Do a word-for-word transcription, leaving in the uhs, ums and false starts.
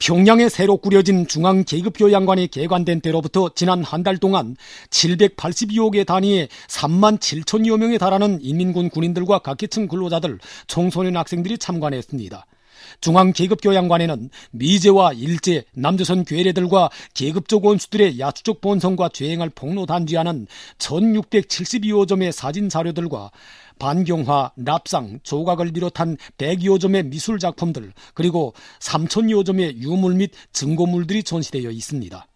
평양에 새로 꾸려진 중앙계급교양관이 개관된 때로부터 지난 한 달 동안 칠백팔십이여 개 단위의 삼만 칠천여 명에 달하는 인민군 군인들과 각계층 근로자들, 청소년 학생들이 참관했습니다. 중앙계급교양관에는 미제와 일제, 남조선 괴뢰들과 계급적 원수들의 야추적 본성과 죄행을 폭로단죄하는 천육백칠십이여 점의 사진자료들과 반경화, 납상, 조각을 비롯한 백여 점의 미술작품들, 그리고 삼천여 점의 유물 및 증거물들이 전시되어 있습니다.